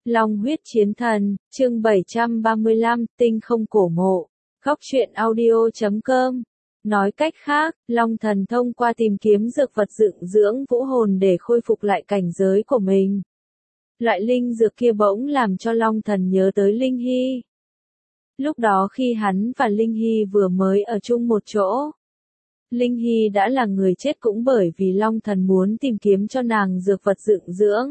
Long huyết chiến thần, chương 735, tinh không cổ mộ. Góc truyện audio.com. Nói cách khác, Long thần thông qua tìm kiếm dược vật dựng dưỡng vũ hồn để khôi phục lại cảnh giới của mình. Loại linh dược kia bỗng làm cho Long thần nhớ tới Linh Hy. Lúc đó khi hắn và Linh Hy vừa mới ở chung một chỗ, Linh Hy đã là người chết cũng bởi vì Long thần muốn tìm kiếm cho nàng dược vật dựng dưỡng.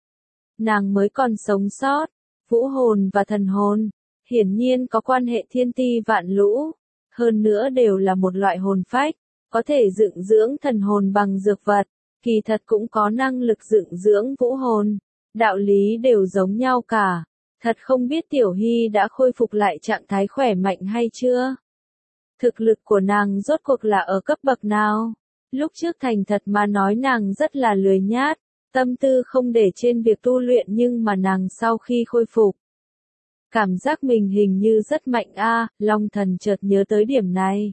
Nàng mới còn sống sót, vũ hồn và thần hồn, hiển nhiên có quan hệ thiên ti vạn lũ, hơn nữa đều là một loại hồn phách, có thể dựng dưỡng thần hồn bằng dược vật, kỳ thật cũng có năng lực dựng dưỡng vũ hồn, đạo lý đều giống nhau cả. Thật không biết Tiểu Hy đã khôi phục lại trạng thái khỏe mạnh hay chưa? Thực lực của nàng rốt cuộc là ở cấp bậc nào? Lúc trước thành thật mà nói nàng rất là lười nhát, tâm tư không để trên việc tu luyện, nhưng mà nàng sau khi khôi phục, cảm giác mình hình như rất mạnh a. Long thần chợt nhớ tới điểm này.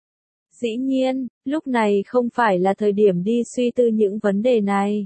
Dĩ nhiên, lúc này không phải là thời điểm đi suy tư những vấn đề này.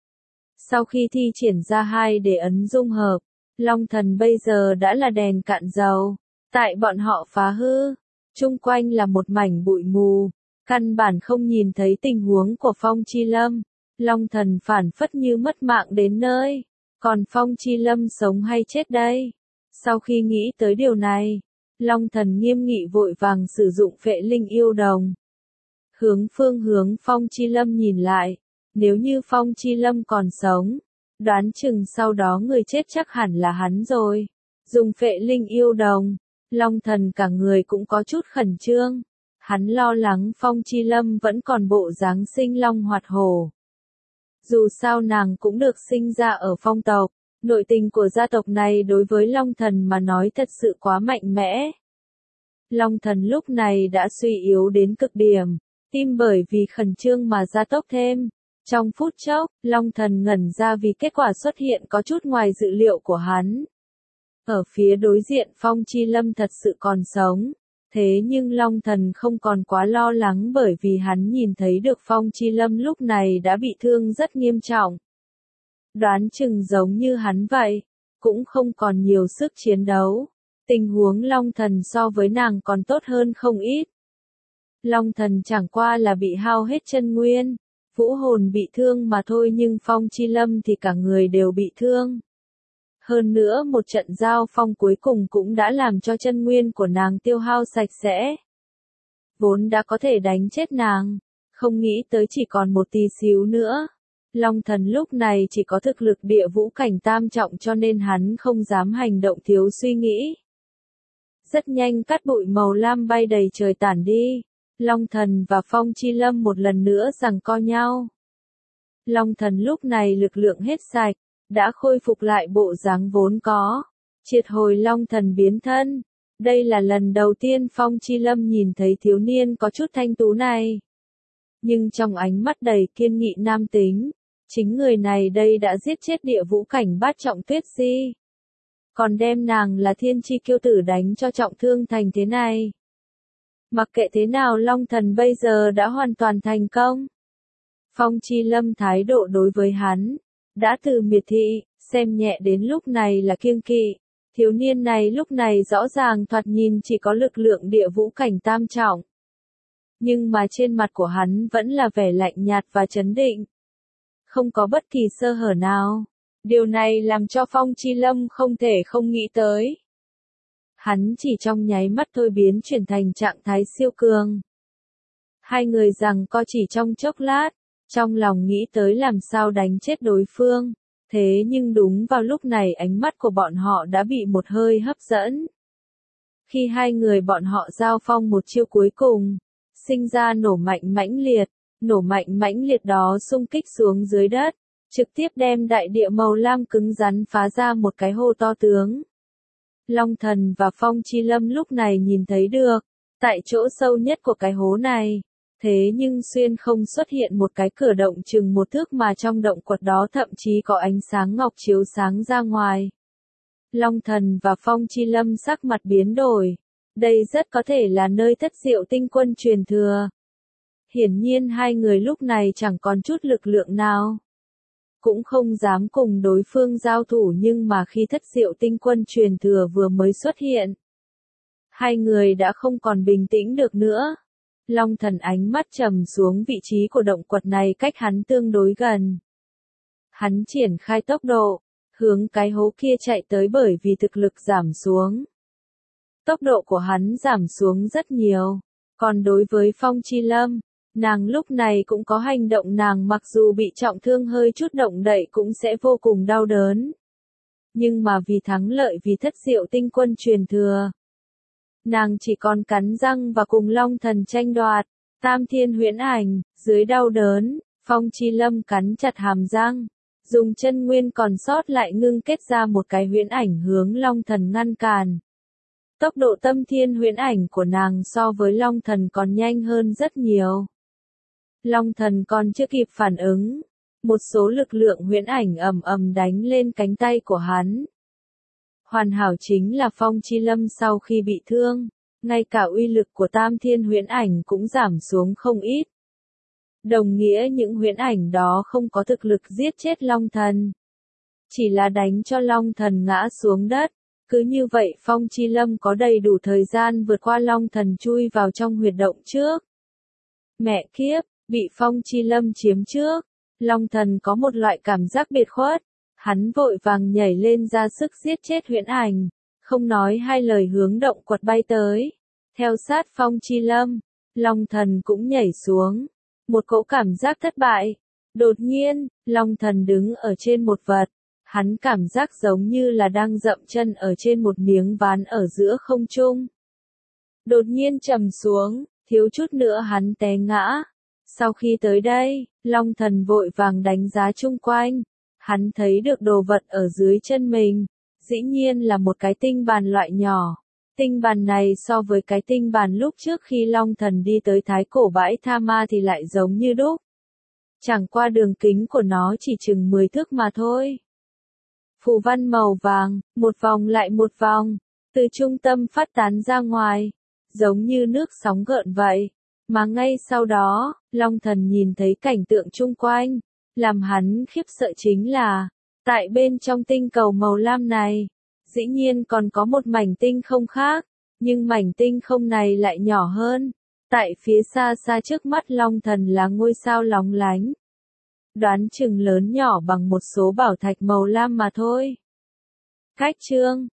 Sau khi thi triển ra hai đề ấn dung hợp, Long thần bây giờ đã là đèn cạn dầu. Tại bọn họ phá hư, chung quanh là một mảnh bụi mù, căn bản không nhìn thấy tình huống của Phong Chi Lâm. Long thần phản phất như mất mạng đến nơi, còn Phong Chi Lâm sống hay chết đây? Sau khi nghĩ tới điều này, Long thần nghiêm nghị vội vàng sử dụng phệ linh yêu đồng. Hướng Phong Chi Lâm nhìn lại, nếu như Phong Chi Lâm còn sống, đoán chừng sau đó người chết chắc hẳn là hắn rồi. Dùng phệ linh yêu đồng, Long thần cả người cũng có chút khẩn trương. Hắn lo lắng Phong Chi Lâm vẫn còn bộ dáng sinh long hoạt hổ. Dù sao nàng cũng được sinh ra ở Phong tộc, nội tình của gia tộc này đối với Long thần mà nói thật sự quá mạnh mẽ. Long thần lúc này đã suy yếu đến cực điểm, tim bởi vì khẩn trương mà gia tốc thêm. Trong phút chốc, Long thần ngẩn ra vì kết quả xuất hiện có chút ngoài dự liệu của hắn. Ở phía đối diện Phong Chi Lâm thật sự còn sống. Thế nhưng Long thần không còn quá lo lắng bởi vì hắn nhìn thấy được Phong Chi Lâm lúc này đã bị thương rất nghiêm trọng. Đoán chừng giống như hắn vậy, cũng không còn nhiều sức chiến đấu. Tình huống Long thần so với nàng còn tốt hơn không ít. Long thần chẳng qua là bị hao hết chân nguyên, vũ hồn bị thương mà thôi, nhưng Phong Chi Lâm thì cả người đều bị thương. Hơn nữa một trận giao phong cuối cùng cũng đã làm cho chân nguyên của nàng tiêu hao sạch sẽ. Vốn đã có thể đánh chết nàng, không nghĩ tới chỉ còn một tí xíu nữa. Long thần lúc này chỉ có thực lực địa vũ cảnh tam trọng cho nên hắn không dám hành động thiếu suy nghĩ. Rất nhanh cát bụi màu lam bay đầy trời tản đi. Long thần và Phong Chi Lâm một lần nữa giằng co nhau. Long thần lúc này lực lượng hết sạch, đã khôi phục lại bộ dáng vốn có, triệt hồi Long thần biến thân. Đây là lần đầu tiên Phong Chi Lâm nhìn thấy thiếu niên có chút thanh tú này. Nhưng trong ánh mắt đầy kiên nghị nam tính, chính người này đây đã giết chết địa vũ cảnh bát trọng Tuyết Di. Còn đem nàng là thiên chi kiêu tử đánh cho trọng thương thành thế này. Mặc kệ thế nào Long thần bây giờ đã hoàn toàn thành công. Phong Chi Lâm thái độ đối với hắn đã từ miệt thị, xem nhẹ đến lúc này là kiêng kỵ. Thiếu niên này lúc này rõ ràng thoạt nhìn chỉ có lực lượng địa vũ cảnh tam trọng. Nhưng mà trên mặt của hắn vẫn là vẻ lạnh nhạt và trấn định. Không có bất kỳ sơ hở nào. Điều này làm cho Phong Chi Lâm không thể không nghĩ tới. Hắn chỉ trong nháy mắt thôi biến chuyển thành trạng thái siêu cường. Hai người giằng co chỉ trong chốc lát, trong lòng nghĩ tới làm sao đánh chết đối phương. Thế nhưng đúng vào lúc này ánh mắt của bọn họ đã bị một hơi hấp dẫn. Khi hai người bọn họ giao phong một chiêu cuối cùng, sinh ra nổ mạnh mãnh liệt đó xung kích xuống dưới đất, trực tiếp đem đại địa màu lam cứng rắn phá ra một cái hô to tướng. Long thần và Phong Chi Lâm lúc này nhìn thấy được, tại chỗ sâu nhất của cái hố này, thế nhưng xuyên không xuất hiện một cái cửa động chừng một thước mà trong động quật đó thậm chí có ánh sáng ngọc chiếu sáng ra ngoài. Long thần và Phong Chi Lâm sắc mặt biến đổi. Đây rất có thể là nơi thất diệu tinh quân truyền thừa. Hiển nhiên hai người lúc này chẳng còn chút lực lượng nào. cũng không dám cùng đối phương giao thủ, nhưng mà khi Thất Diệu Tinh Quân truyền thừa vừa mới xuất hiện, hai người đã không còn bình tĩnh được nữa. Long Thần ánh mắt trầm xuống, vị trí của động quật này cách hắn tương đối gần. Hắn triển khai tốc độ, hướng cái hố kia chạy tới, bởi vì thực lực giảm xuống. Tốc độ của hắn giảm xuống rất nhiều. Còn đối với Phong Chi Lâm, nàng lúc này cũng có hành động, nàng mặc dù bị trọng thương hơi chút động đậy cũng sẽ vô cùng đau đớn. Nhưng mà vì thắng lợi, vì Thất Diệu Tinh Quân truyền thừa, nàng chỉ còn cắn răng và cùng Long Thần tranh đoạt. Tam Thiên Huyễn Ảnh, dưới đau đớn, Phong Chi Lâm cắn chặt hàm răng, dùng chân nguyên còn sót lại ngưng kết ra một cái huyễn ảnh hướng Long Thần ngăn cản. Tốc độ Tâm Thiên Huyễn Ảnh của nàng so với Long Thần còn nhanh hơn rất nhiều. Long Thần còn chưa kịp phản ứng, một số lực lượng huyễn ảnh ầm ầm đánh lên cánh tay của hắn. Hoàn hảo chính là Phong Chi Lâm sau khi bị thương, ngay cả uy lực của Tam Thiên Huyễn Ảnh cũng giảm xuống không ít. Đồng nghĩa những huyễn ảnh đó không có thực lực giết chết Long Thần, chỉ là đánh cho Long Thần ngã xuống đất. Cứ như vậy Phong Chi Lâm có đầy đủ thời gian vượt qua Long Thần chui vào trong huyệt động trước. Mẹ kiếp, bị Phong Chi Lâm chiếm trước, Long Thần có một loại cảm giác biệt khuất. Hắn vội vàng nhảy lên ra sức giết chết huyễn ảnh, không nói hai lời hướng động quật bay tới. Theo sát Phong Chi Lâm, Long Thần cũng nhảy xuống. Một cỗ cảm giác thất bại. Đột nhiên, Long Thần đứng ở trên một vật. Hắn cảm giác giống như là đang dậm chân ở trên một miếng ván ở giữa không trung. Đột nhiên trầm xuống, thiếu chút nữa hắn té ngã. Sau khi tới đây, Long Thần vội vàng đánh giá chung quanh. Hắn thấy được đồ vật ở dưới chân mình, dĩ nhiên là một cái tinh bàn loại nhỏ. Tinh bàn này so với cái tinh bàn lúc trước khi Long Thần đi tới Thái Cổ Bãi Tha Ma thì lại giống như đúc. Chẳng qua đường kính của nó chỉ chừng 10 thước mà thôi. Phù văn màu vàng, một vòng lại một vòng, từ trung tâm phát tán ra ngoài, giống như nước sóng gợn vậy. Mà ngay sau đó, Long Thần nhìn thấy cảnh tượng chung quanh. Làm hắn khiếp sợ chính là, tại bên trong tinh cầu màu lam này, dĩ nhiên còn có một mảnh tinh không khác, nhưng mảnh tinh không này lại nhỏ hơn. Tại phía xa xa trước mắt Long Thần là ngôi sao lóng lánh. Đoán chừng lớn nhỏ bằng một số bảo thạch màu lam mà thôi. Cách chương